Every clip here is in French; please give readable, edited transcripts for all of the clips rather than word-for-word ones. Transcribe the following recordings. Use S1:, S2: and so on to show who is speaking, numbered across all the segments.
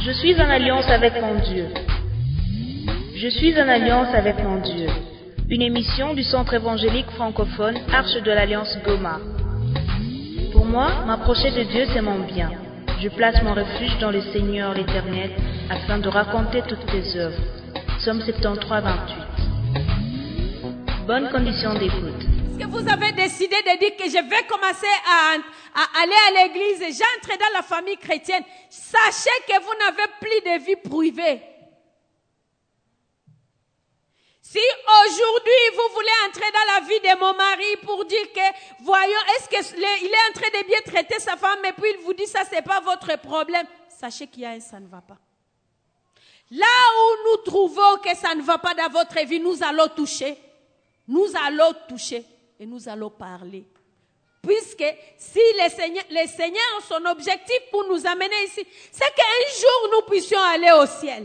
S1: Je suis en alliance avec mon Dieu. Je suis en alliance avec mon Dieu. Une émission du Centre évangélique francophone Arche de l'Alliance Goma. Pour moi, m'approcher de Dieu, c'est mon bien. Je place mon refuge dans le Seigneur l'Éternel afin de raconter toutes tes œuvres. Psaume 73, 28. Bonne condition d'écoute.
S2: Est-ce que vous avez décidé de dire que je vais commencer à aller à l'église et j'entre dans la famille chrétienne? Sachez que vous n'avez plus de vie privée. Si aujourd'hui vous voulez entrer dans la vie de mon mari pour dire que, voyons, est-ce qu'il est en train de bien traiter sa femme et puis il vous dit ça, c'est pas votre problème. Sachez qu'il y a un ça ne va pas. Là où nous trouvons que ça ne va pas dans votre vie, nous allons toucher. Nous allons toucher et nous allons parler. Puisque si le Seigneur, son objectif pour nous amener ici, c'est qu'un jour nous puissions aller au ciel.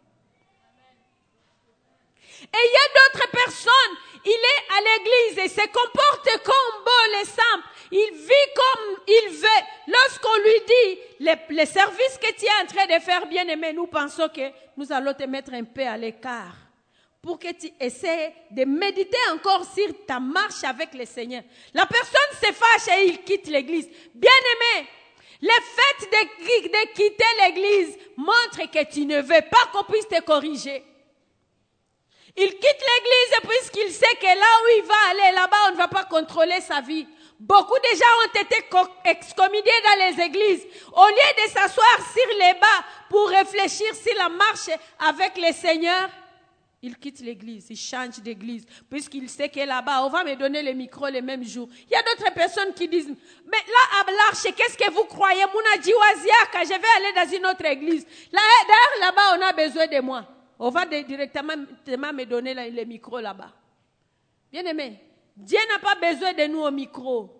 S2: Et il y a d'autres personnes, il est à l'église et se comporte comme bon les simples. Il vit comme il veut. Lorsqu'on lui dit, les services que tu es en train de faire, bien aimé, nous pensons que nous allons te mettre un peu à l'écart. Pour que tu essaies de méditer encore sur ta marche avec le Seigneur. La personne se fâche et il quitte l'église. Bien aimé, le fait de quitter l'église montre que tu ne veux pas qu'on puisse te corriger. Il quitte l'église puisqu'il sait que là où il va aller, là-bas, on ne va pas contrôler sa vie. Beaucoup de gens ont été excommuniés dans les églises. Au lieu de s'asseoir sur les bancs pour réfléchir sur la marche avec le Seigneur, il quitte l'église, il change d'église, puisqu'il sait que là-bas, on va me donner le micro le même jour. Il y a d'autres personnes qui disent, mais là, à l'Arche, qu'est-ce que vous croyez? Mouna Djiwaziaka, je vais aller dans une autre église. D'ailleurs, là-bas, on a besoin de moi. On va directement me donner le micro là-bas. Bien aimé, Dieu n'a pas besoin de nous au micro.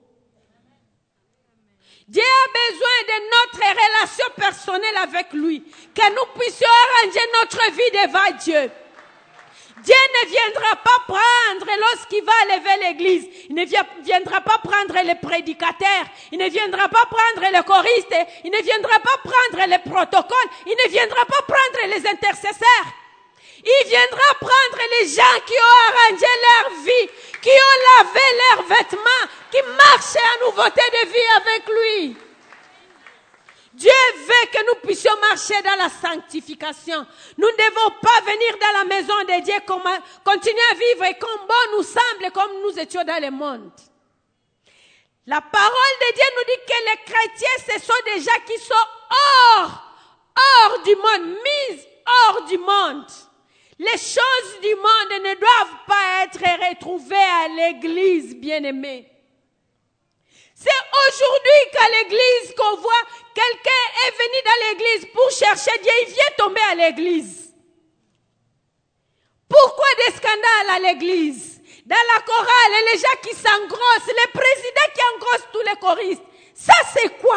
S2: Dieu a besoin de notre relation personnelle avec lui, que nous puissions arranger notre vie devant Dieu. Dieu ne viendra pas prendre lorsqu'il va lever l'église. Il ne viendra pas prendre les prédicateurs. Il ne viendra pas prendre les choristes. Il ne viendra pas prendre les protocoles. Il ne viendra pas prendre les intercesseurs. Il viendra prendre les gens qui ont arrangé leur vie, qui ont lavé leurs vêtements, qui marchent en nouveauté de vie avec lui. Dieu veut que nous puissions marcher dans la sanctification. Nous ne devons pas venir dans la maison de Dieu, continuer à vivre comme bon nous semble, comme nous étions dans le monde. La parole de Dieu nous dit que les chrétiens, ce sont des gens qui sont hors du monde, mis hors du monde. Les choses du monde ne doivent pas être retrouvées à l'église, bien-aimés. C'est aujourd'hui qu'à l'église qu'on voit quelqu'un est venu dans l'église pour chercher Dieu, il vient tomber à l'église. Pourquoi des scandales à l'église? Dans la chorale, les gens qui s'engrossent, les présidents qui engrossent tous les choristes. Ça c'est quoi?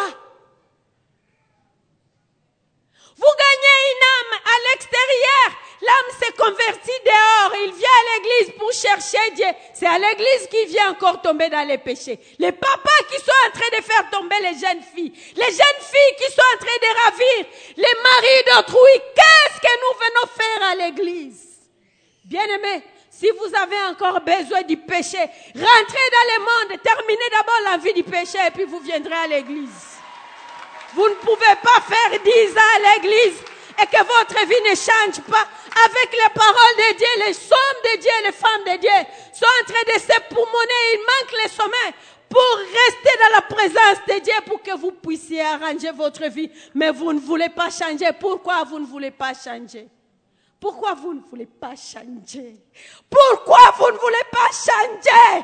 S2: Vous gagnez une âme à l'extérieur. L'âme s'est convertie dehors. Il vient à l'église pour chercher Dieu. C'est à l'église qu'il vient encore tomber dans les péchés. Les papas qui sont en train de faire tomber les jeunes filles. Les jeunes filles qui sont en train de ravir les maris d'autrui. Qu'est-ce que nous venons faire à l'église? Bien-aimés, si vous avez encore besoin du péché, rentrez dans le monde. Terminez d'abord la vie du péché et puis vous viendrez à l'église. Vous ne pouvez pas faire 10 ans à l'église et que votre vie ne change pas. Avec les paroles de Dieu, les hommes de Dieu, les femmes de Dieu sont en train de se poumonner. Il manque les sommets pour rester dans la présence de Dieu pour que vous puissiez arranger votre vie. Mais vous ne voulez pas changer. Pourquoi vous ne voulez pas changer? Pourquoi vous ne voulez pas changer? Pourquoi vous ne voulez pas changer?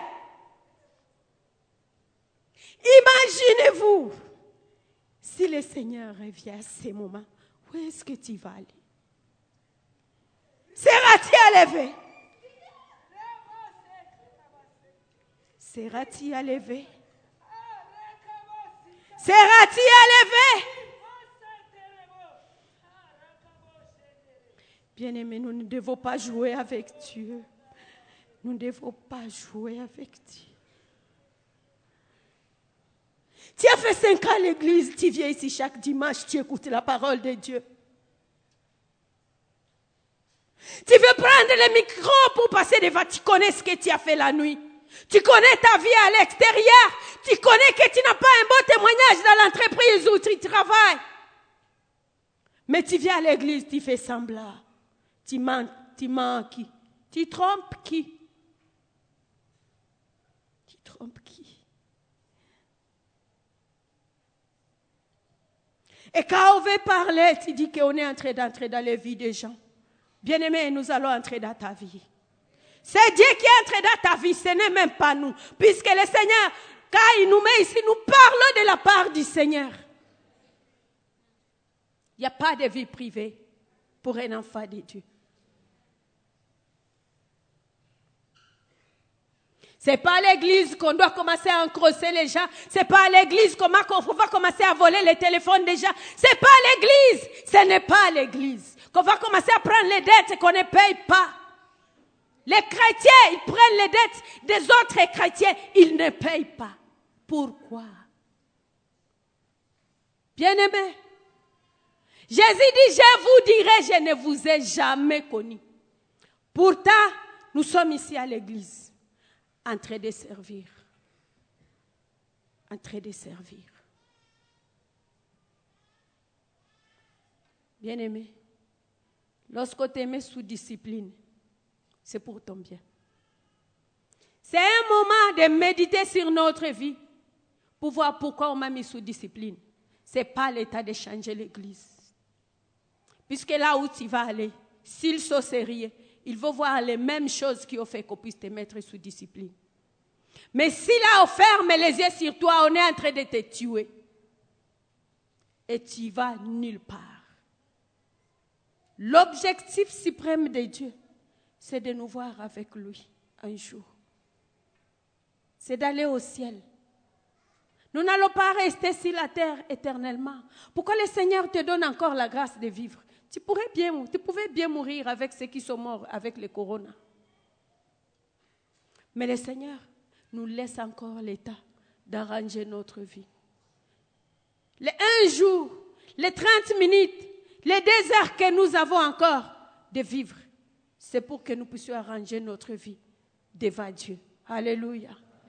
S2: Imaginez-vous. Si le Seigneur revient à ces moments, où est-ce que tu vas aller? Seras-tu à lever? Seras-tu à lever? Seras-tu à lever? Bien-aimés, nous ne devons pas jouer avec Dieu. Nous ne devons pas jouer avec Dieu. Tu as fait 5 ans à l'église, tu viens ici chaque dimanche, tu écoutes la parole de Dieu. Tu veux prendre le micro pour passer devant. Tu connais ce que tu as fait la nuit. Tu connais ta vie à l'extérieur. Tu connais que tu n'as pas un bon témoignage dans l'entreprise où tu travailles. Mais tu viens à l'église, tu fais semblant. Tu mens qui? Tu trompes qui? Tu trompes qui? Et quand on veut parler, tu dis qu'on est en train d'entrer dans les vies des gens. Bien-aimé, nous allons entrer dans ta vie. C'est Dieu qui est entré dans ta vie, ce n'est même pas nous. Puisque le Seigneur, quand il nous met ici, nous parlons de la part du Seigneur. Il n'y a pas de vie privée pour un enfant de Dieu. C'est pas à l'église qu'on doit commencer à encrosser les gens. C'est pas à l'église qu'on va commencer à voler les téléphones des gens. C'est pas à l'église. Ce n'est pas à l'église qu'on va commencer à prendre les dettes qu'on ne paye pas. Les chrétiens, ils prennent les dettes des autres chrétiens. Ils ne payent pas. Pourquoi? Bien-aimés, Jésus dit, je vous dirai, je ne vous ai jamais connu. Pourtant, nous sommes ici à l'église, en train de servir. En train de servir. Bien-aimé, lorsqu'on te met sous discipline, c'est pour ton bien. C'est un moment de méditer sur notre vie pour voir pourquoi on m'a mis sous discipline. Ce n'est pas l'état de changer l'église. Puisque là où tu vas aller, s'ils sont sérieux, ils vont voir les mêmes choses qui ont fait qu'on puisse te mettre sous discipline. Mais si là on ferme les yeux sur toi, on est en train de te tuer. Et tu vas nulle part. L'objectif suprême de Dieu, c'est de nous voir avec lui un jour. C'est d'aller au ciel. Nous n'allons pas rester sur la terre éternellement. Pourquoi le Seigneur te donne encore la grâce de vivre? Tu pouvais bien mourir avec ceux qui sont morts avec le corona. Mais le Seigneur nous laisse encore l'état d'arranger notre vie. Les 1 jour, les 30 minutes, les 2 heures que nous avons encore de vivre, c'est pour que nous puissions arranger notre vie devant Dieu. Alléluia.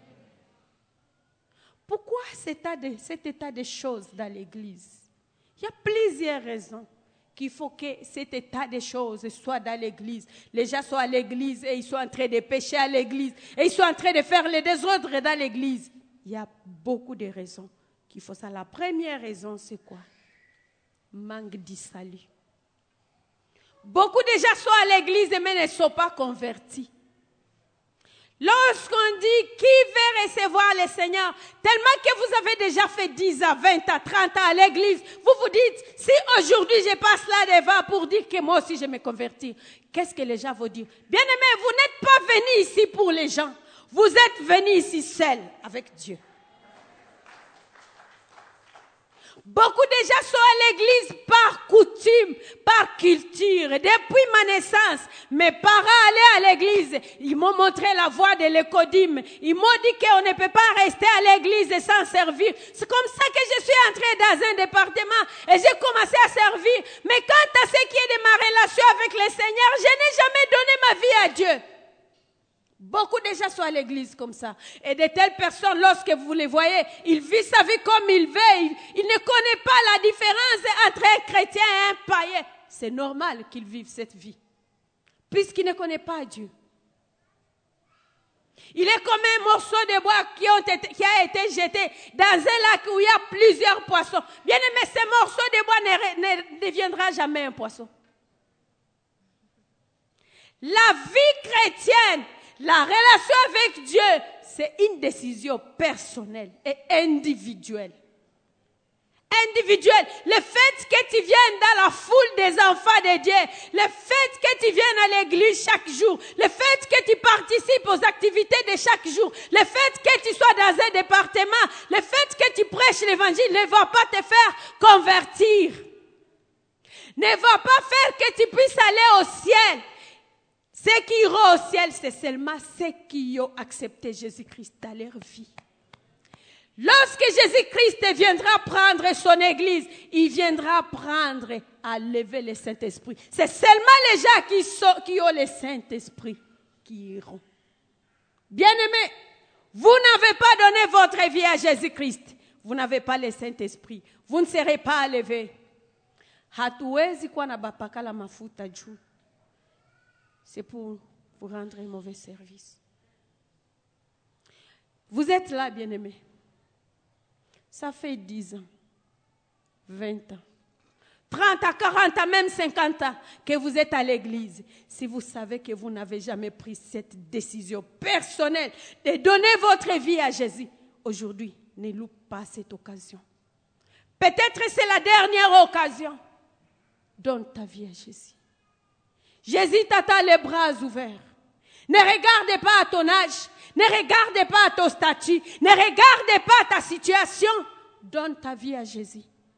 S2: Pourquoi cet état de choses dans l'église? Il y a plusieurs raisons qu'il faut que cet état de choses soit dans l'église. Les gens sont à l'église et ils sont en train de pécher à l'église. Et ils sont en train de faire les désordres dans l'église. Il y a beaucoup de raisons qu'il faut ça. La première raison, c'est quoi? Manque du salut. Beaucoup de gens sont à l'église mais ne sont pas convertis. Lorsqu'on dit qui veut recevoir le Seigneur, tellement que vous avez déjà fait 10 ans, 20 ans, 30 ans à l'église, vous vous dites, si aujourd'hui je passe là devant pour dire que moi aussi je me convertis, qu'est-ce que les gens vont dire? Bien-aimés, vous n'êtes pas venus ici pour les gens, vous êtes venus ici seuls avec Dieu. Beaucoup de gens sont à l'église par coutume, par culture, depuis ma naissance. Mes parents allaient à l'église, ils m'ont montré la voie de l'écodime. Ils m'ont dit qu'on ne peut pas rester à l'église sans servir. C'est comme ça que je suis entrée dans un département et j'ai commencé à servir. Mais quant à ce qui est de ma relation avec le Seigneur, je n'ai jamais donné ma vie à Dieu. Beaucoup de gens sont à l'église comme ça. Et de telles personnes, lorsque vous les voyez, ils vivent sa vie comme ils veulent. Ils ne connaissent pas la différence entre un chrétien et un païen. C'est normal qu'ils vivent cette vie. Puisqu'ils ne connaissent pas Dieu. Il est comme un morceau de bois qui a été jeté dans un lac où il y a plusieurs poissons. Bien aimé, ce morceau de bois ne deviendra jamais un poisson. La vie chrétienne, la relation avec Dieu, c'est une décision personnelle et individuelle. Individuelle. Le fait que tu viennes dans la foule des enfants de Dieu, le fait que tu viennes à l'église chaque jour, le fait que tu participes aux activités de chaque jour, le fait que tu sois dans un département, le fait que tu prêches l'évangile ne va pas te faire convertir. Ne va pas faire que tu puisses aller au ciel. Ceux qui iront au ciel, c'est seulement ceux qui ont accepté Jésus-Christ dans leur vie. Lorsque Jésus-Christ viendra prendre son église, il viendra prendre à lever le Saint-Esprit. C'est seulement les gens qui ont le Saint-Esprit qui iront. Bien-aimés, vous n'avez pas donné votre vie à Jésus-Christ. Vous n'avez pas le Saint-Esprit. Vous ne serez pas élevés. Hatuwezi kuwa na bapaka la mafuta juu. C'est pour vous rendre un mauvais service. Vous êtes là, bien-aimés. Ça fait 10 ans, 20 ans, 30 ans, 40 ans, même 50 ans que vous êtes à l'église. Si vous savez que vous n'avez jamais pris cette décision personnelle de donner votre vie à Jésus, aujourd'hui, ne loupe pas cette occasion. Peut-être c'est la dernière occasion. Donne ta vie à Jésus. Jésus t'attend les bras ouverts. Ne regarde pas à ton âge. Ne regarde pas à ton statut. Ne regarde pas à ta situation. Donne ta vie à Jésus.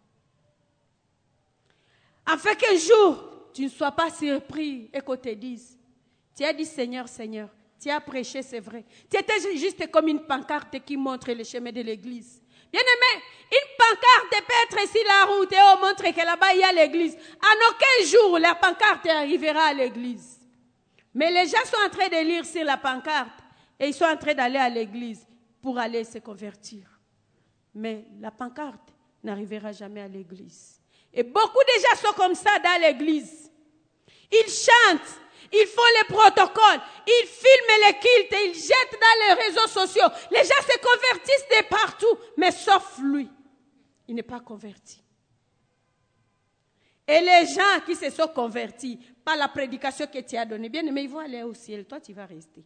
S2: Afin qu'un jour, tu ne sois pas surpris et qu'on te dise, tu as dit Seigneur, Seigneur, tu as prêché, c'est vrai. Tu étais juste comme une pancarte qui montre le chemin de l'église. Bien-aimé, une pancarte peut être sur la route et on montre que là-bas il y a l'église. En aucun jour, la pancarte arrivera à l'église. Mais les gens sont en train de lire sur la pancarte et ils sont en train d'aller à l'église pour aller se convertir. Mais la pancarte n'arrivera jamais à l'église. Et beaucoup de gens sont comme ça dans l'église. Ils chantent, ils font les protocoles, ils filment les cultes et ils jettent dans les réseaux sociaux. Les gens se convertissent de partout, mais sauf lui. Il n'est pas converti. Et les gens qui se sont convertis par la prédication que tu as donnée, bien aimé, ils vont aller au ciel. Toi, tu vas rester.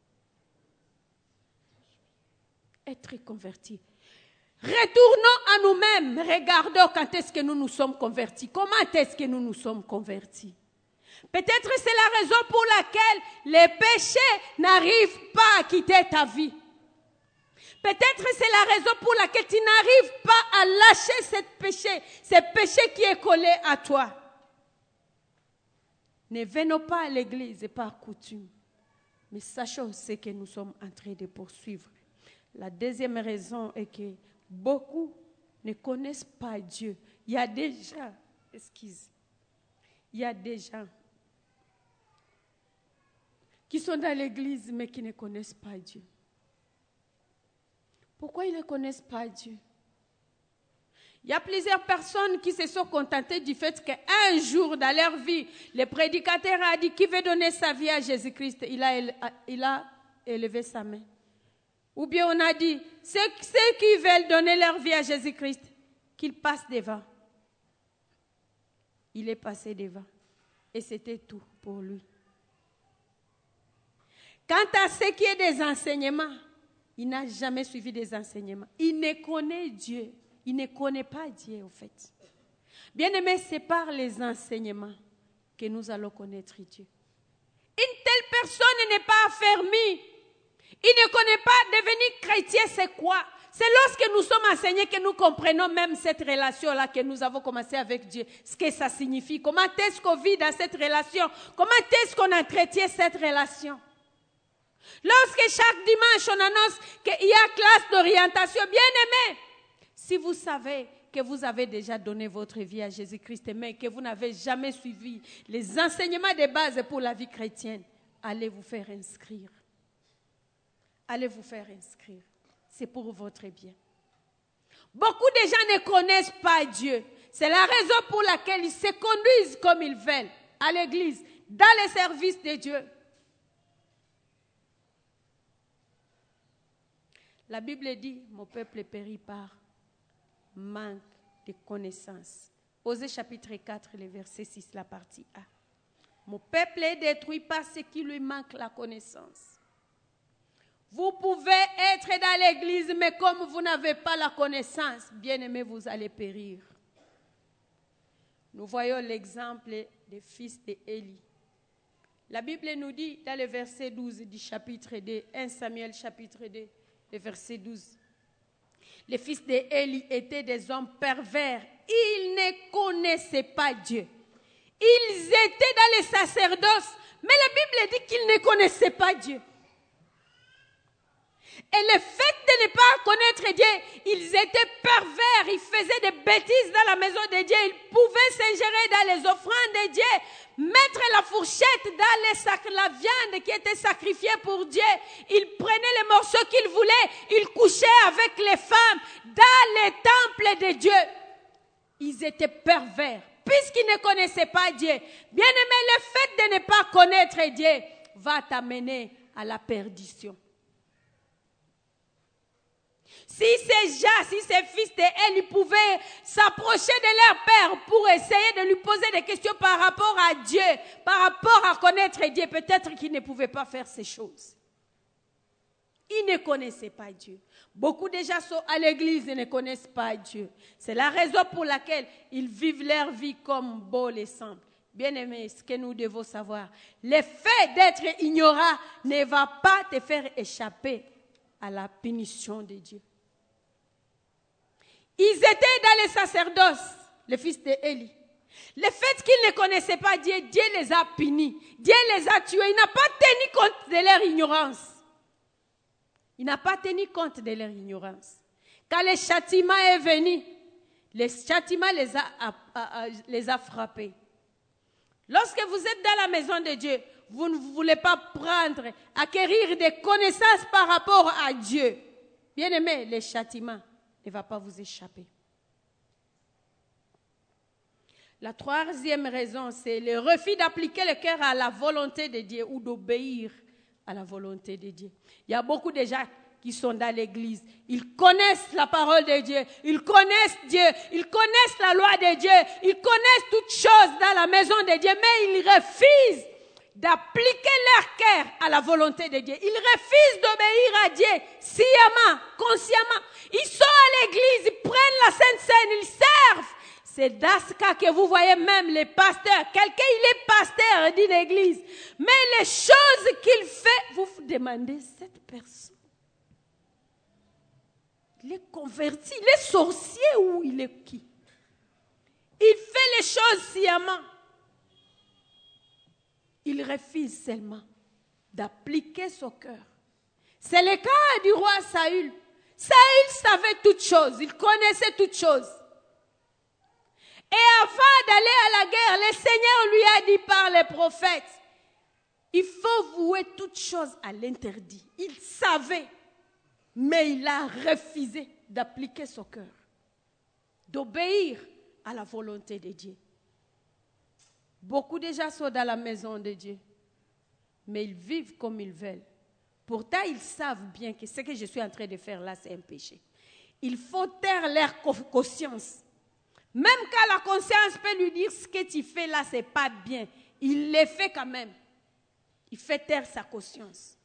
S2: Être converti. Retournons à nous-mêmes. Regardons quand est-ce que nous nous sommes convertis. Comment est-ce que nous nous sommes convertis? Peut-être c'est la raison pour laquelle les péchés n'arrivent pas à quitter ta vie. Peut-être c'est la raison pour laquelle tu n'arrives pas à lâcher ce péché qui est collé à toi. Ne venons pas à l'église par coutume, mais sachons ce que nous sommes en train de poursuivre. La deuxième raison est que beaucoup ne connaissent pas Dieu. Il y a des gens qui sont dans l'église mais qui ne connaissent pas Dieu. Pourquoi ils ne connaissent pas Dieu? Il y a plusieurs personnes qui se sont contentées du fait qu'un jour dans leur vie, le prédicateur a dit qui veut donner sa vie à Jésus-Christ, il a élevé sa main. Ou bien on a dit ceux qui veulent donner leur vie à Jésus-Christ, qu'ils passent devant. Il est passé devant et c'était tout pour lui. Quant à ce qui est des enseignements, il n'a jamais suivi des enseignements. Il ne connaît Dieu. Il ne connaît pas Dieu, au fait. Bien-aimé, c'est par les enseignements que nous allons connaître Dieu. Une telle personne n'est pas affermie. Il ne connaît pas devenir chrétien, c'est quoi? C'est lorsque nous sommes enseignés que nous comprenons même cette relation-là que nous avons commencé avec Dieu. Ce que ça signifie. Comment est-ce qu'on vit dans cette relation? Comment est-ce qu'on entretient cette relation? Lorsque chaque dimanche on annonce qu'il y a classe d'orientation, bien-aimé, si vous savez que vous avez déjà donné votre vie à Jésus-Christ, mais que vous n'avez jamais suivi les enseignements de base pour la vie chrétienne, allez vous faire inscrire. Allez vous faire inscrire. C'est pour votre bien. Beaucoup de gens ne connaissent pas Dieu. C'est la raison pour laquelle ils se conduisent comme ils veulent à l'église, dans les services de Dieu. La Bible dit, mon peuple périt par manque de connaissances. Osée chapitre 4, le verset 6, la partie A. Mon peuple est détruit par ce qui lui manque la connaissance. Vous pouvez être dans l'église, mais comme vous n'avez pas la connaissance, bien aimé, vous allez périr. Nous voyons l'exemple des fils d'Élie. La Bible nous dit, dans le verset 12 du chapitre 2, 1 Samuel chapitre 2, le verset 12. Les fils d'Élie étaient des hommes pervers. Ils ne connaissaient pas Dieu. Ils étaient dans les sacerdoces, mais la Bible dit qu'ils ne connaissaient pas Dieu. Et le fait de ne pas connaître Dieu, ils étaient pervers, ils faisaient des bêtises dans la maison de Dieu, ils pouvaient s'ingérer dans les offrandes de Dieu, mettre la fourchette dans la viande qui était sacrifiée pour Dieu. Ils prenaient les morceaux qu'ils voulaient, ils couchaient avec les femmes dans les temples de Dieu. Ils étaient pervers, puisqu'ils ne connaissaient pas Dieu. Bien-aimé, le fait de ne pas connaître Dieu va t'amener à la perdition. Si ces fils d'Élie pouvaient s'approcher de leur père pour essayer de lui poser des questions par rapport à Dieu, par rapport à connaître Dieu, peut-être qu'ils ne pouvaient pas faire ces choses. Ils ne connaissaient pas Dieu. Beaucoup de gens sont à l'église et ne connaissent pas Dieu. C'est la raison pour laquelle ils vivent leur vie comme beau les simples. Bien-aimés, ce que nous devons savoir, le fait d'être ignorant ne va pas te faire échapper à la punition de Dieu. Ils étaient dans les sacerdoces, les fils d'Élie. Le fait qu'ils ne connaissaient pas Dieu, Dieu les a punis. Dieu les a tués. Il n'a pas tenu compte de leur ignorance. Il n'a pas tenu compte de leur ignorance. Quand le châtiment est venu, le châtiment les a frappés. Lorsque vous êtes dans la maison de Dieu, vous ne voulez pas acquérir des connaissances par rapport à Dieu. Bien-aimé, le châtiment ne va pas vous échapper. La troisième raison, c'est le refus d'appliquer le cœur à la volonté de Dieu ou d'obéir à la volonté de Dieu. Il y a beaucoup de gens qui sont dans l'église. Ils connaissent la parole de Dieu. Ils connaissent Dieu. Ils connaissent la loi de Dieu. Ils connaissent toutes choses dans la maison de Dieu. Mais ils refusent d'appliquer leur cœur à la volonté de Dieu. Ils refusent d'obéir à Dieu sciemment, consciemment. Ils sont à l'église, ils prennent la Sainte Seine, ils servent. C'est dans ce cas que vous voyez même les pasteurs. Quelqu'un, il est pasteur d'une église. Mais les choses qu'il fait, vous vous demandez, cette personne, il est converti, il est sorcier ou il est qui? Il fait les choses sciemment. Il refuse seulement d'appliquer son cœur. C'est le cas du roi Saül. Saül savait toutes choses, il connaissait toutes choses. Et avant d'aller à la guerre, le Seigneur lui a dit par les prophètes, il faut vouer toutes choses à l'interdit. Il savait, mais il a refusé d'appliquer son cœur, d'obéir à la volonté de Dieu. Beaucoup de gens sont dans la maison de Dieu, mais ils vivent comme ils veulent. Pourtant, ils savent bien que ce que je suis en train de faire là, c'est un péché. Il faut taire leur conscience. Même quand la conscience peut lui dire ce que tu fais là, c'est pas bien, il le fait quand même. Il fait taire sa conscience.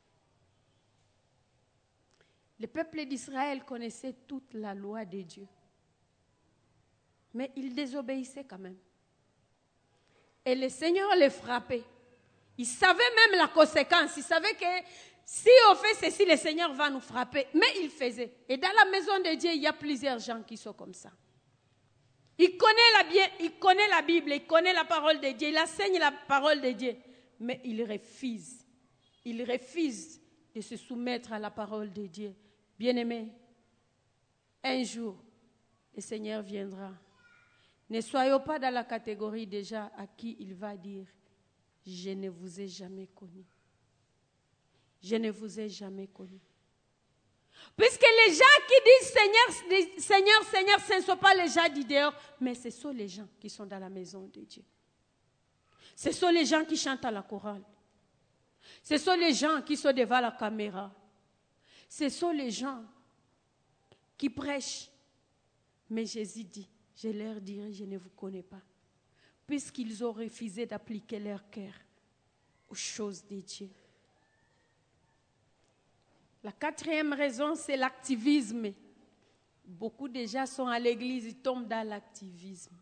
S2: Le peuple d'Israël connaissait toute la loi de Dieu, mais il désobéissait quand même. Et le Seigneur les frappait. Il savait même la conséquence. Il savait que si on fait ceci, le Seigneur va nous frapper. Mais il faisait. Et dans la maison de Dieu, il y a plusieurs gens qui sont comme ça. Il connaît la Bible, il connaît la parole de Dieu, il enseigne la parole de Dieu. Mais il refuse. Il refuse de se soumettre à la parole de Dieu. Bien-aimé, un jour, le Seigneur viendra. Ne soyons pas dans la catégorie des gens à qui il va dire « Je ne vous ai jamais connu. Je ne vous ai jamais connu. » Puisque les gens qui disent « Seigneur, Seigneur », ce ne sont pas les gens du dehors, mais ce sont les gens qui sont dans la maison de Dieu. Ce sont les gens qui chantent à la chorale. Ce sont les gens qui sont devant la caméra. Ce sont les gens qui prêchent. Mais Jésus dit, je leur dirai, je ne vous connais pas. Puisqu'ils ont refusé d'appliquer leur cœur aux choses de Dieu. La quatrième raison, c'est l'activisme. Beaucoup de gens sont à l'église, ils tombent dans l'activisme.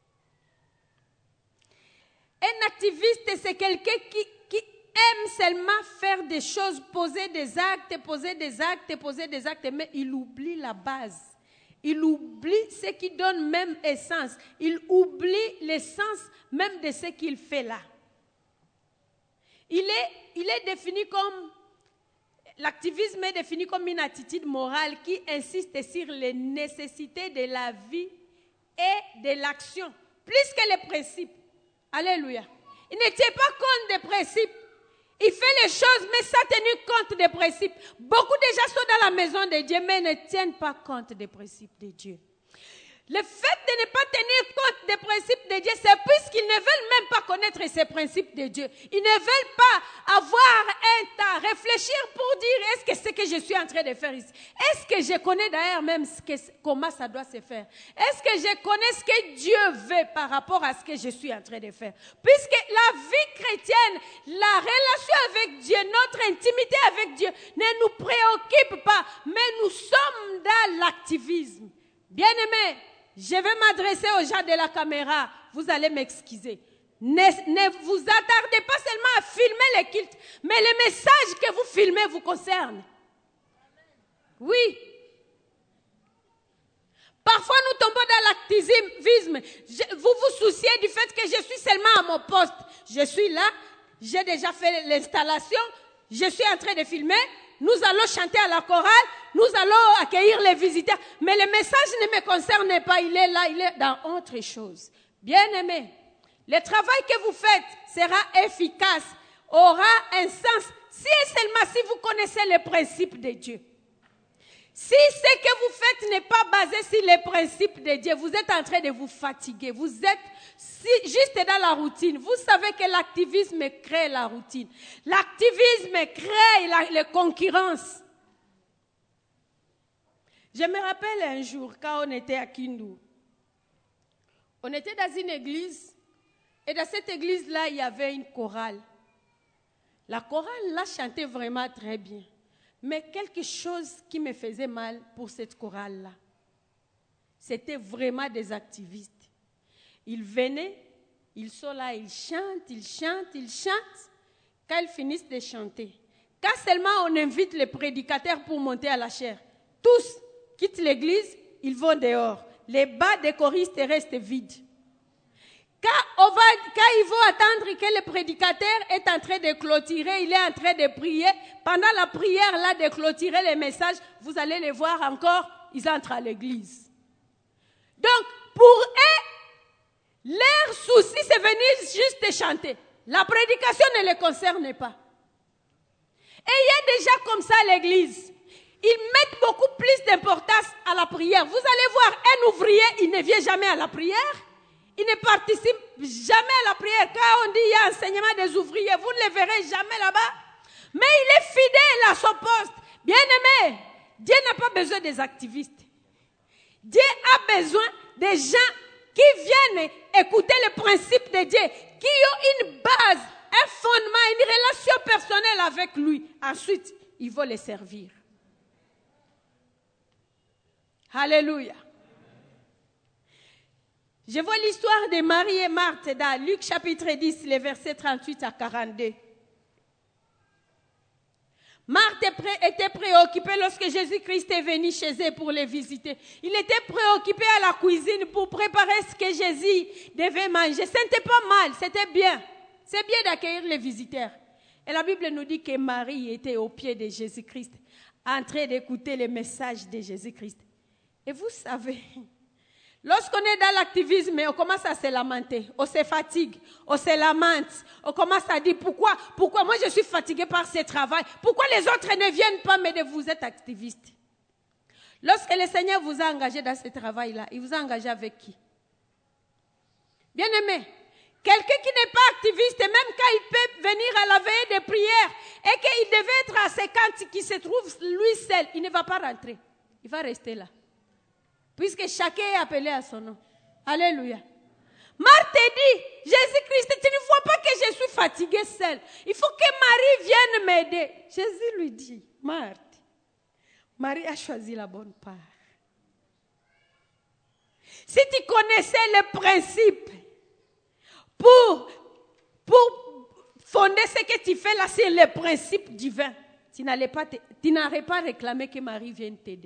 S2: Un activiste, c'est quelqu'un qui aime seulement faire des choses, poser des actes, mais il oublie la base. Il oublie ce qui donne même essence. Il oublie l'essence même de ce qu'il fait là. Il est défini comme L'activisme est défini comme une attitude morale qui insiste sur les nécessités de la vie et de l'action, plus que les principes. Alléluia. Il ne tient pas compte des principes. Il fait les choses, mais sans tenir compte des principes. Beaucoup de gens sont dans la maison de Dieu, mais ne tiennent pas compte des principes de Dieu. Le fait de ne pas tenir compte des principes de Dieu, c'est puisqu'ils ne veulent même pas connaître ces principes de Dieu. Ils ne veulent pas avoir un temps, réfléchir pour dire, est-ce que ce que je suis en train de faire ici? Est-ce que je connais d'ailleurs même comment ça doit se faire? Est-ce que je connais ce que Dieu veut par rapport à ce que je suis en train de faire? Puisque la vie chrétienne, la relation avec Dieu, notre intimité avec Dieu ne nous préoccupe pas, mais nous sommes dans l'activisme. Bien-aimés, je vais m'adresser aux gens de la caméra. Vous allez m'excuser. Ne vous attardez pas seulement à filmer les cultes, mais les messages que vous filmez vous concernent. Oui. Parfois, nous tombons dans l'activisme. Vous vous souciez du fait que je suis seulement à mon poste. Je suis là, j'ai déjà fait l'installation, je suis en train de filmer. Nous allons chanter à la chorale, nous allons accueillir les visiteurs. Mais le message ne me concerne pas, il est là, il est dans autre chose. Bien-aimés, le travail que vous faites sera efficace, aura un sens, si et seulement si vous connaissez les principes de Dieu. Si ce que vous faites n'est pas basé sur les principes de Dieu, vous êtes en train de vous fatiguer. Vous êtes juste dans la routine. Vous savez que l'activisme crée la routine. L'activisme crée la concurrence. Je me rappelle un jour, quand on était à Kindu, on était dans une église, et dans cette église-là, il y avait une chorale. La chorale, là, chantait vraiment très bien. Mais quelque chose qui me faisait mal pour cette chorale-là, c'était vraiment des activistes. Ils venaient, ils sont là, ils chantent, ils chantent, ils chantent. Quand ils finissent de chanter, quand seulement on invite les prédicateurs pour monter à la chaire, tous quittent l'église, ils vont dehors. Les bas des choristes restent vides. Quand ils vont attendre que le prédicateur est en train de clôturer, il est en train de prier, pendant la prière là de clôturer les messages, vous allez les voir encore, ils entrent à l'église. Donc, pour eux, leur souci c'est venir juste chanter. La prédication ne les concerne pas. Et il y a des gens comme ça à l'église. Ils mettent beaucoup plus d'importance à la prière. Vous allez voir un ouvrier, il ne vient jamais à la prière. Il ne participe jamais à la prière. Quand on dit qu'il y a enseignement des ouvriers, vous ne le verrez jamais là-bas. Mais il est fidèle à son poste. Bien-aimé, Dieu n'a pas besoin des activistes. Dieu a besoin des gens qui viennent écouter les principes de Dieu, qui ont une base, un fondement, une relation personnelle avec lui. Ensuite, il va les servir. Alléluia. Je vois l'histoire de Marie et Marthe dans Luc chapitre 10, les versets 38 à 42. Marthe était préoccupée lorsque Jésus-Christ est venu chez eux pour les visiter. Il était préoccupé à la cuisine pour préparer ce que Jésus devait manger. Ce n'était pas mal, c'était bien. C'est bien d'accueillir les visiteurs. Et la Bible nous dit que Marie était au pied de Jésus-Christ, en train d'écouter les messages de Jésus-Christ. Et vous savez, lorsqu'on est dans l'activisme, on commence à se lamenter, on se fatigue, on se lamente, on commence à dire pourquoi moi je suis fatigué par ce travail, pourquoi les autres ne viennent pas m'aider, vous êtes activiste. Lorsque le Seigneur vous a engagé dans ce travail-là, il vous a engagé avec qui? Bien-aimé, quelqu'un qui n'est pas activiste, même quand il peut venir à la veille des prières et qu'il devait être à 50, qui se trouve lui seul, il ne va pas rentrer, il va rester là. Puisque chacun est appelé à son nom. Alléluia. Marthe dit, Jésus-Christ, tu ne vois pas que je suis fatiguée seule. Il faut que Marie vienne m'aider. Jésus lui dit, Marthe, Marie a choisi la bonne part. Si tu connaissais les principes pour fonder ce que tu fais là sur les principes divins, tu n'aurais pas réclamé que Marie vienne t'aider.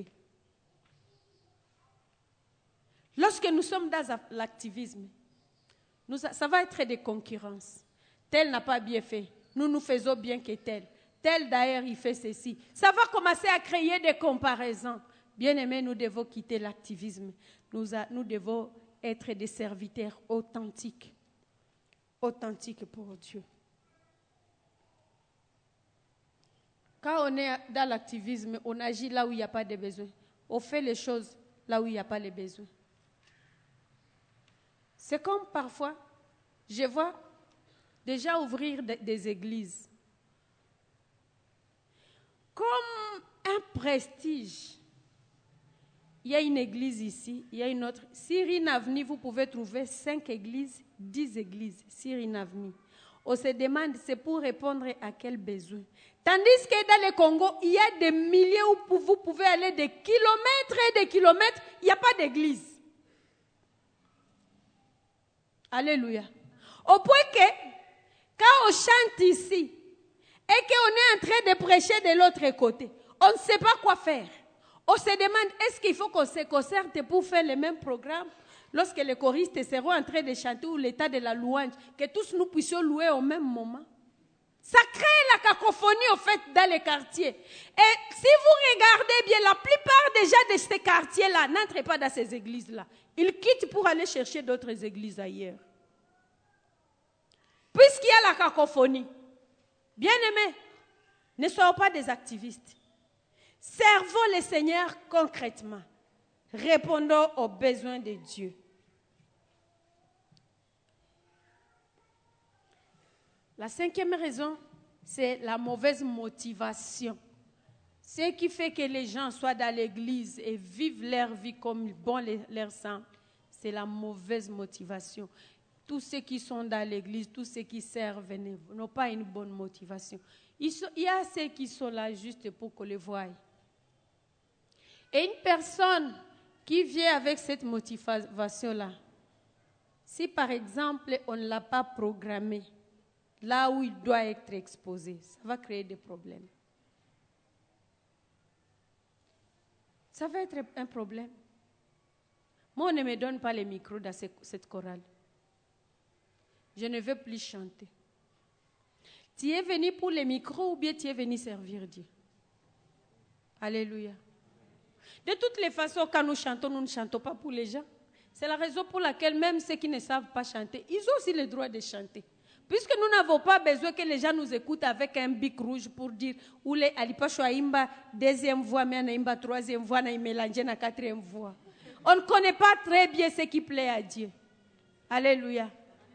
S2: Lorsque nous sommes dans l'activisme, ça va être des concurrences. Tel n'a pas bien fait. Nous faisons bien que tel. tel d'ailleurs, il fait ceci. Ça va commencer à créer des comparaisons. Bien-aimés, nous devons quitter l'activisme. Nous devons être des serviteurs authentiques. Authentiques pour Dieu. Quand on est dans l'activisme, on agit là où il n'y a pas de besoin. On fait les choses là où il n'y a pas les besoins. C'est comme parfois, je vois déjà ouvrir des églises. Comme un prestige. Il y a une église ici, il y a une autre. Sur une avenue, vous pouvez trouver 5 églises, 10 églises sur une avenue. On se demande, c'est pour répondre à quel besoin. Tandis que dans le Congo, il y a des milliers où vous pouvez aller des kilomètres et des kilomètres, il n'y a pas d'église. Alléluia. Au point que, quand on chante ici, et qu'on est en train de prêcher de l'autre côté, on ne sait pas quoi faire. On se demande, est-ce qu'il faut qu'on se concerte pour faire le même programme? Lorsque les choristes seront en train de chanter ou l'état de la louange, que tous nous puissions louer au même moment. Ça crée la cacophonie, en fait, dans les quartiers. Et si vous regardez bien, la plupart déjà de ces quartiers-là n'entrent pas dans ces églises-là. Ils quittent pour aller chercher d'autres églises ailleurs. Puisqu'il y a la cacophonie, bien-aimés, ne soyons pas des activistes. Servons le Seigneur concrètement. Répondons aux besoins de Dieu. La 5e raison, c'est la mauvaise motivation. Ce qui fait que les gens soient dans l'église et vivent leur vie comme bon leur semble, c'est la mauvaise motivation. Tous ceux qui sont dans l'église, tous ceux qui servent n'ont pas une bonne motivation. Il y a ceux qui sont là juste pour qu'on les voie. Et une personne qui vient avec cette motivation-là, si par exemple on ne l'a pas programmé, là où il doit être exposé, ça va créer des problèmes. Ça va être un problème. Moi, on ne me donne pas les micros dans cette chorale. Je ne veux plus chanter. Tu es venu pour les micros ou bien tu es venu servir Dieu? Alléluia. De toutes les façons, quand nous chantons, nous ne chantons pas pour les gens. C'est la raison pour laquelle même ceux qui ne savent pas chanter, ils ont aussi le droit de chanter. Puisque nous n'avons pas besoin que les gens nous écoutent avec un bic rouge pour dire « Oule, alipacho aimba deuxième voix, mais aimba troisième voix, na mélanger na quatrième voix. » On ne connaît pas très bien ce qui plaît à Dieu. Alléluia.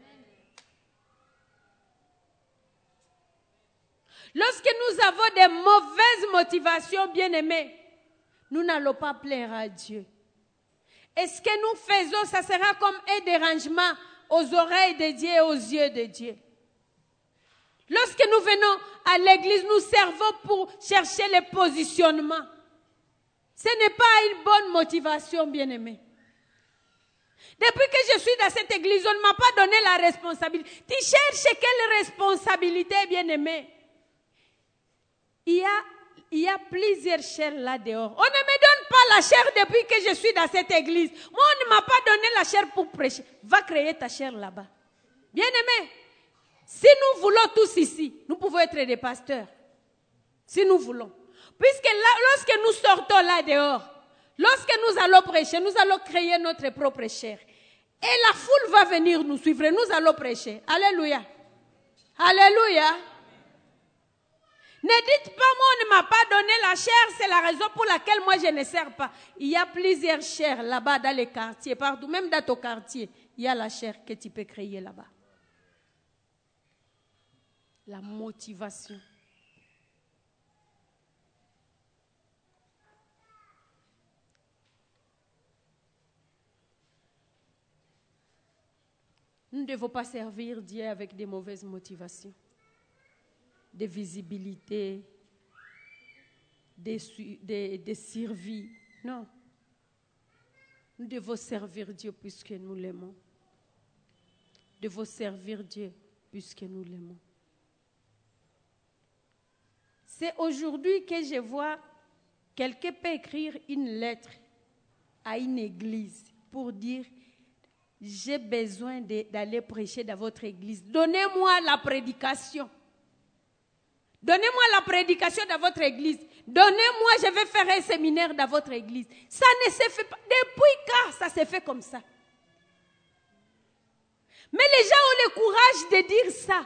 S2: Lorsque nous avons des mauvaises motivations, bien-aimés, nous n'allons pas plaire à Dieu. Et ce que nous faisons, ça sera comme un dérangement aux oreilles de Dieu et aux yeux de Dieu. Lorsque nous venons à l'église, nous servons pour chercher le positionnement. Ce n'est pas une bonne motivation, bien-aimé. Depuis que je suis dans cette église, on ne m'a pas donné la responsabilité. Tu cherches quelle responsabilité, bien-aimé? Il y a plusieurs chairs là dehors. On ne me donne pas la chair depuis que je suis dans cette église. Moi, on ne m'a pas donné la chair pour prêcher. Va créer ta chair là-bas. Bien-aimé, si nous voulons tous ici, nous pouvons être des pasteurs. Si nous voulons. Puisque là, lorsque nous sortons là dehors, lorsque nous allons prêcher, nous allons créer notre propre chair. Et la foule va venir nous suivre. Nous allons prêcher. Alléluia. Alléluia. Ne dites pas, moi, on ne m'a pas donné la chair, c'est la raison pour laquelle moi, je ne sers pas. Il y a plusieurs chairs là-bas dans les quartiers, partout, même dans ton quartier, il y a la chair que tu peux créer là-bas. La motivation. Nous ne devons pas servir Dieu avec des mauvaises motivations. De visibilité, de survie. Non. Nous devons servir Dieu puisque nous l'aimons. Nous devons servir Dieu puisque nous l'aimons. C'est aujourd'hui que je vois quelqu'un peut écrire une lettre à une église pour dire « J'ai besoin d'aller prêcher dans votre église. Donnez-moi la prédication. » Donnez-moi la prédication dans votre église. Donnez-moi, je vais faire un séminaire dans votre église. Ça ne se fait pas. Depuis quand ça se fait comme ça? Mais les gens ont le courage de dire ça.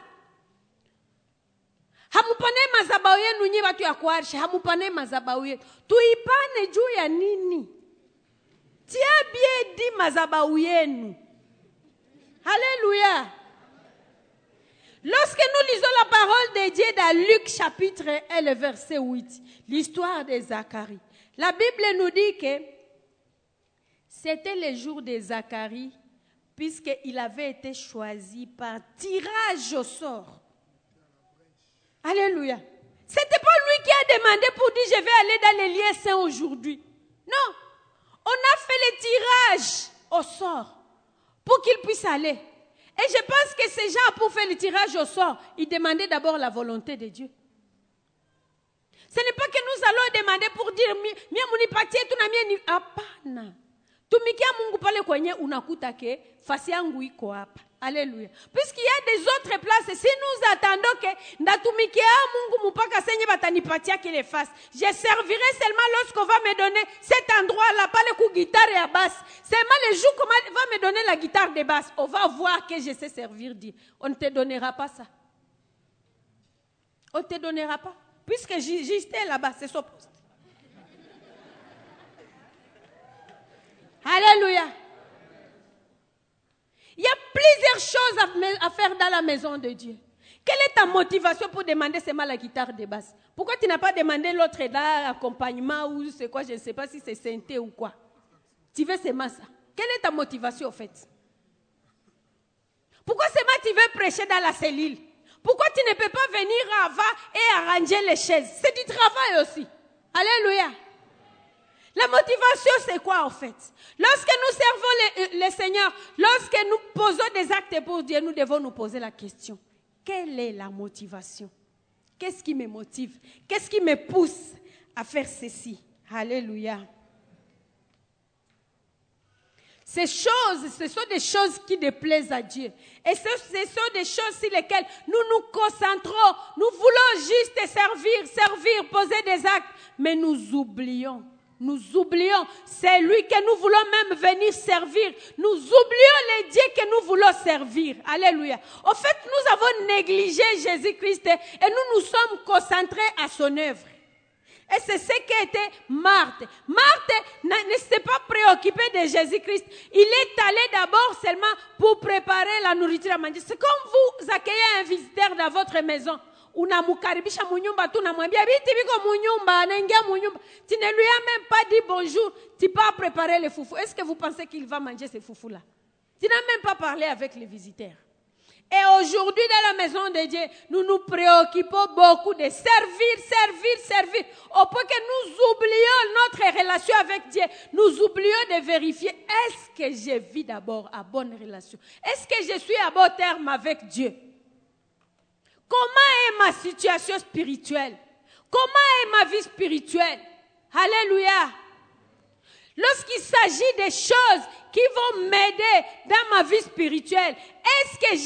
S2: Hamupane mazabau yenu nyi watu ya kuarisha. Hamupane mazabau yenu. Tuipane juu ya nini? Tia bien dit mazabau yenu. Alléluia. Lorsque nous lisons la parole de Dieu dans Luc chapitre 1, le verset 8, l'histoire de Zacharie, la Bible nous dit que c'était le jour de Zacharie, puisqu'il avait été choisi par tirage au sort. Alléluia. Ce n'était pas lui qui a demandé pour dire je vais aller dans les lieux saints aujourd'hui. Non. On a fait le tirage au sort pour qu'il puisse aller. Et je pense que ces gens, pour faire le tirage au sort, ils demandaient d'abord la volonté de Dieu. Ce n'est pas que nous allons demander pour dire, mia munipatie tunamia ni hapana. Tumikia Mungu pale kwenye unakuta ke fasi yangu iko hapa. Alléluia. Puisqu'il y a des autres places, si nous attendons que ndatumikia Mungu mpaka senye batanipatia qu'il fasse, je servirai seulement lorsqu'on va me donner cet endroit-là, pas le coup guitare et à basse. Seulement le jour qu'on va me donner la guitare de basse, on va voir que je sais servir Dieu. On ne te donnera pas ça. On ne te donnera pas. Puisque j'étais là-bas, c'est son poste. Alléluia. Il y a plusieurs choses à faire dans la maison de Dieu. Quelle est ta motivation pour demander seulement la guitare de basse? Pourquoi tu n'as pas demandé l'autre là, accompagnement ou c'est quoi, je ne sais pas si c'est synthé ou quoi. Tu veux seulement ça. Quelle est ta motivation au fait? Pourquoi seulement tu veux prêcher dans la cellule? Pourquoi tu ne peux pas venir avant et arranger les chaises? C'est du travail aussi. Alléluia. La motivation, c'est quoi en fait? Lorsque nous servons le Seigneur, lorsque nous posons des actes pour Dieu, nous devons nous poser la question. Quelle est la motivation? Qu'est-ce qui me motive? Qu'est-ce qui me pousse à faire ceci? Alléluia. Ces choses, ce sont des choses qui déplaisent à Dieu. Et ce sont des choses sur lesquelles nous nous concentrons. Nous voulons juste servir, poser des actes. Mais nous oublions. C'est lui que nous voulons même venir servir. Nous oublions les dieux que nous voulons servir. Alléluia. Au fait, nous avons négligé Jésus-Christ et nous nous sommes concentrés à son œuvre. Et c'est ce qu'était Marthe. Marthe ne s'est pas préoccupée de Jésus-Christ. Il est allé d'abord seulement pour préparer la nourriture à manger. C'est comme vous accueillez un visiteur dans votre maison. Unamukaribisha munyumba tu namwambia biti biko munyumba anaingia munyumba. Tu ne lui as même pas dit bonjour, tu pas préparé les foufous. Est-ce que vous pensez qu'il va manger ces foufous là? Tu n'as même pas parlé avec les visiteurs. Et aujourd'hui dans la maison de Dieu, nous nous préoccupons beaucoup de servir au point que nous oublions notre relation avec Dieu. Nous oublions de vérifier, est-ce que je vis d'abord à bonne relation? Est-ce que je suis à bon terme avec Dieu? Comment est ma situation spirituelle? Comment est ma vie spirituelle? Alléluia. Lorsqu'il s'agit des choses qui vont m'aider dans ma vie spirituelle, est-ce que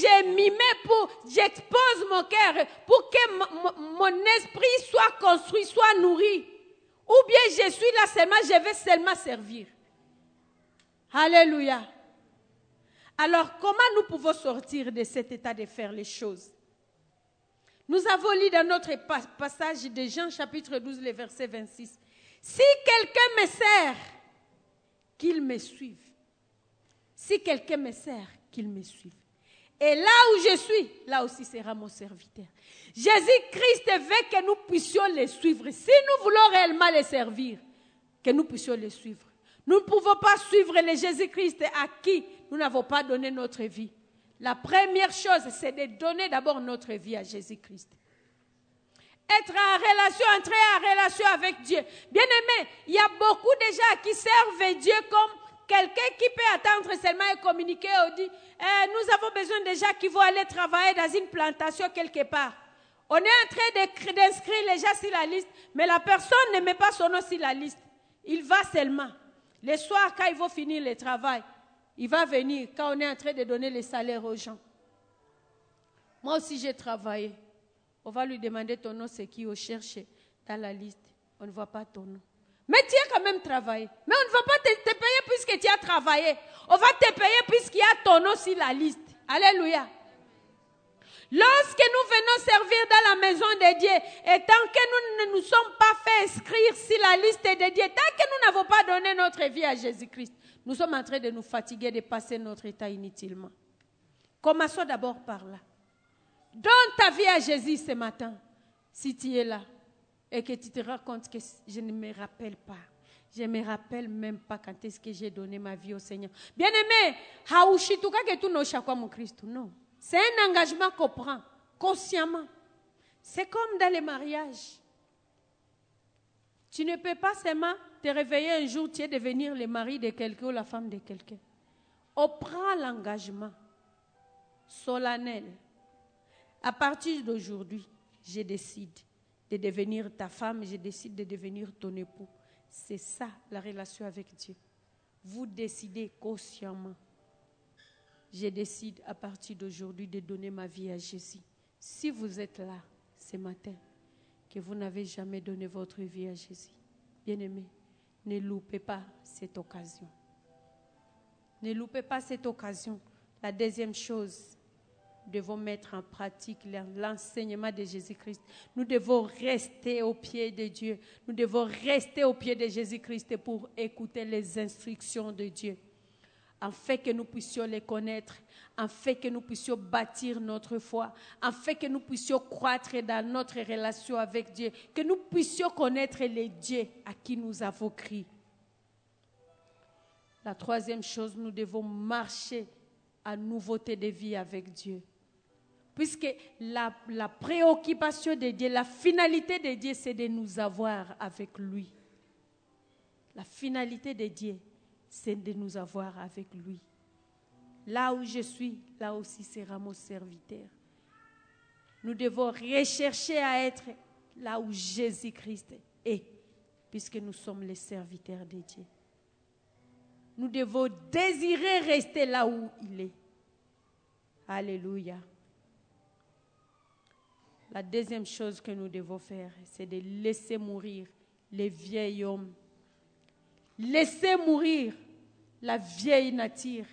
S2: j'expose mon cœur pour que mon esprit soit construit, soit nourri? Ou bien je suis là seulement, je vais seulement servir? Alléluia. Alors, comment nous pouvons sortir de cet état de faire les choses? Nous avons lu dans notre passage de Jean chapitre 12, le verset 26. Si quelqu'un me sert, qu'il me suive. Si quelqu'un me sert, qu'il me suive. Et là où je suis, là aussi sera mon serviteur. Jésus-Christ veut que nous puissions les suivre. Si nous voulons réellement les servir, que nous puissions les suivre. Nous ne pouvons pas suivre le Jésus-Christ à qui nous n'avons pas donné notre vie. La première chose, c'est de donner d'abord notre vie à Jésus-Christ. Être en relation, entrer en relation avec Dieu. Bien aimé, il y a beaucoup de gens qui servent Dieu comme quelqu'un qui peut attendre seulement et communiquer ou dire, nous avons besoin de gens qui vont aller travailler dans une plantation quelque part. On est en train d'inscrire les gens sur la liste, mais la personne ne met pas son nom sur la liste. Il va seulement. Le soir, quand il va finir le travail, il va venir quand on est en train de donner les salaires aux gens. Moi aussi, j'ai travaillé. On va lui demander ton nom, c'est qui on cherche dans la liste. On ne voit pas ton nom. Mais tu as quand même travaillé. Mais on ne va pas te payer puisque tu as travaillé. On va te payer puisqu'il y a ton nom sur la liste. Alléluia. Lorsque nous venons servir dans la maison de Dieu, et tant que nous ne nous sommes pas fait inscrire sur la liste de Dieu, tant que nous n'avons pas donné notre vie à Jésus-Christ, nous sommes en train de nous fatiguer de passer notre état inutilement. Commençons d'abord par là. Donne ta vie à Jésus ce matin, si tu es là, et que tu te rends compte que je ne me rappelle pas. Je ne me rappelle même pas quand est-ce que j'ai donné ma vie au Seigneur. Bien-aimé, haushituka que tu n'as pas mon Christ. Non. C'est un engagement qu'on prend consciemment. C'est comme dans les mariages. Tu ne peux pas seulement te réveiller un jour, tu es devenir le mari de quelqu'un ou la femme de quelqu'un. On prend l'engagement solennel. À partir d'aujourd'hui, je décide de devenir ta femme, je décide de devenir ton époux. C'est ça la relation avec Dieu. Vous décidez consciemment. Je décide à partir d'aujourd'hui de donner ma vie à Jésus. Si vous êtes là ce matin, que vous n'avez jamais donné votre vie à Jésus, bien-aimé, ne loupez pas cette occasion. Ne loupez pas cette occasion. La deuxième chose, nous devons mettre en pratique l'enseignement de Jésus-Christ. Nous devons rester au pied de Dieu. Nous devons rester au pied de Jésus-Christ pour écouter les instructions de Dieu. Afin que nous puissions les connaître, afin que nous puissions bâtir notre foi, afin que nous puissions croître dans notre relation avec Dieu, que nous puissions connaître les dieux à qui nous avons crié. La troisième chose, nous devons marcher à nouveauté de vie avec Dieu. Puisque la préoccupation de Dieu, la finalité de Dieu, c'est de nous avoir avec lui. La finalité de Dieu, c'est de nous avoir avec lui. Là où je suis, là aussi sera mon serviteur. Nous devons rechercher à être là où Jésus-Christ est, puisque nous sommes les serviteurs de Dieu. Nous devons désirer rester là où il est. Alléluia. La deuxième chose que nous devons faire, c'est de laisser mourir les vieils hommes. Laissez mourir la vieille nature.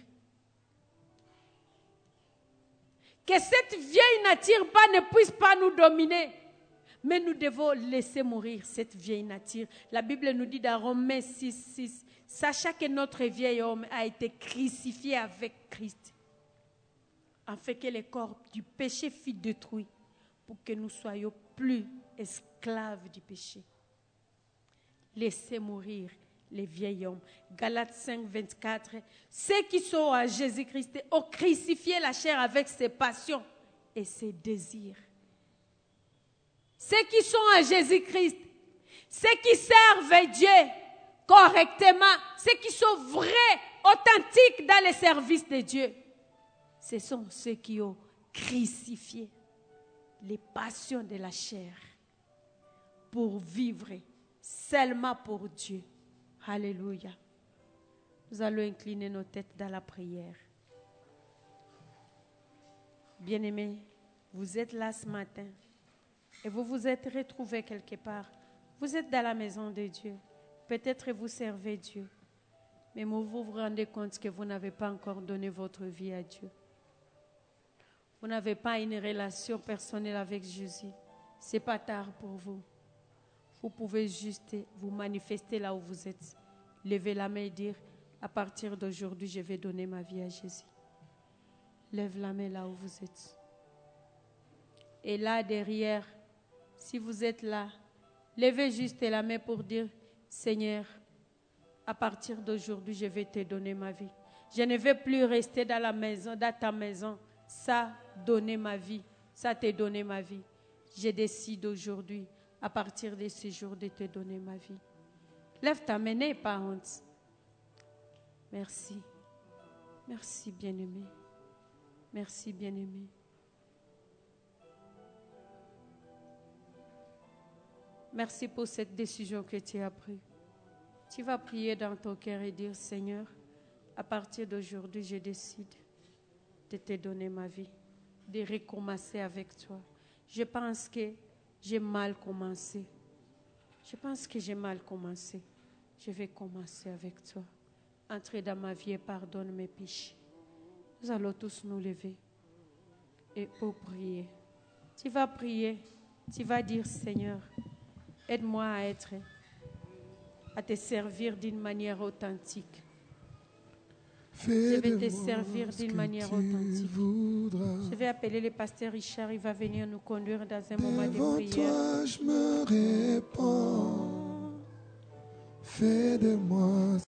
S2: Que cette vieille nature ne puisse pas nous dominer. Mais nous devons laisser mourir cette vieille nature. La Bible nous dit dans Romains 6, sachant que notre vieil homme a été crucifié avec Christ, afin que le corps du péché fût détruit, pour que nous soyons plus esclaves du péché. Laissez mourir les vieils hommes. Galates 5, 24. Ceux qui sont à Jésus-Christ ont crucifié la chair avec ses passions et ses désirs. Ceux qui sont à Jésus-Christ, ceux qui servent Dieu correctement, ceux qui sont vrais, authentiques dans le service de Dieu, ce sont ceux qui ont crucifié les passions de la chair pour vivre seulement pour Dieu. Alléluia. Nous allons incliner nos têtes dans la prière. Bien-aimés, vous êtes là ce matin et vous vous êtes retrouvés quelque part. Vous êtes dans la maison de Dieu. Peut-être vous servez Dieu, mais vous vous rendez compte que vous n'avez pas encore donné votre vie à Dieu. Vous n'avez pas une relation personnelle avec Jésus. Ce n'est pas tard pour vous. Vous pouvez juste vous manifester là où vous êtes. Levez la main et dire, à partir d'aujourd'hui, je vais donner ma vie à Jésus. Lève la main là où vous êtes. Et là derrière, si vous êtes là, levez juste la main pour dire, Seigneur, à partir d'aujourd'hui, je vais te donner ma vie. Je ne vais plus rester dans la maison, dans ta maison. Ça, donner ma vie. Ça, te donner ma vie. Je décide aujourd'hui, à partir de ce jour, de te donner ma vie. Lève ta main, n'aie pas honte. Merci. Merci, bien-aimé. Merci, bien-aimé. Merci pour cette décision que tu as prise. Tu vas prier dans ton cœur et dire, Seigneur, à partir d'aujourd'hui, je décide de te donner ma vie, de recommencer avec toi. Je pense que j'ai mal commencé. Je pense que j'ai mal commencé. Je vais commencer avec toi. Entrez dans ma vie et pardonne mes péchés. Nous allons tous nous lever et pour prier. Tu vas prier. Tu vas dire, Seigneur, aide-moi à te servir d'une manière authentique. Je vais te servir d'une manière authentique. Je vais appeler le pasteur Richard. Il va venir nous conduire dans un moment de prière.
S3: Toi, je me répands. Fais de moi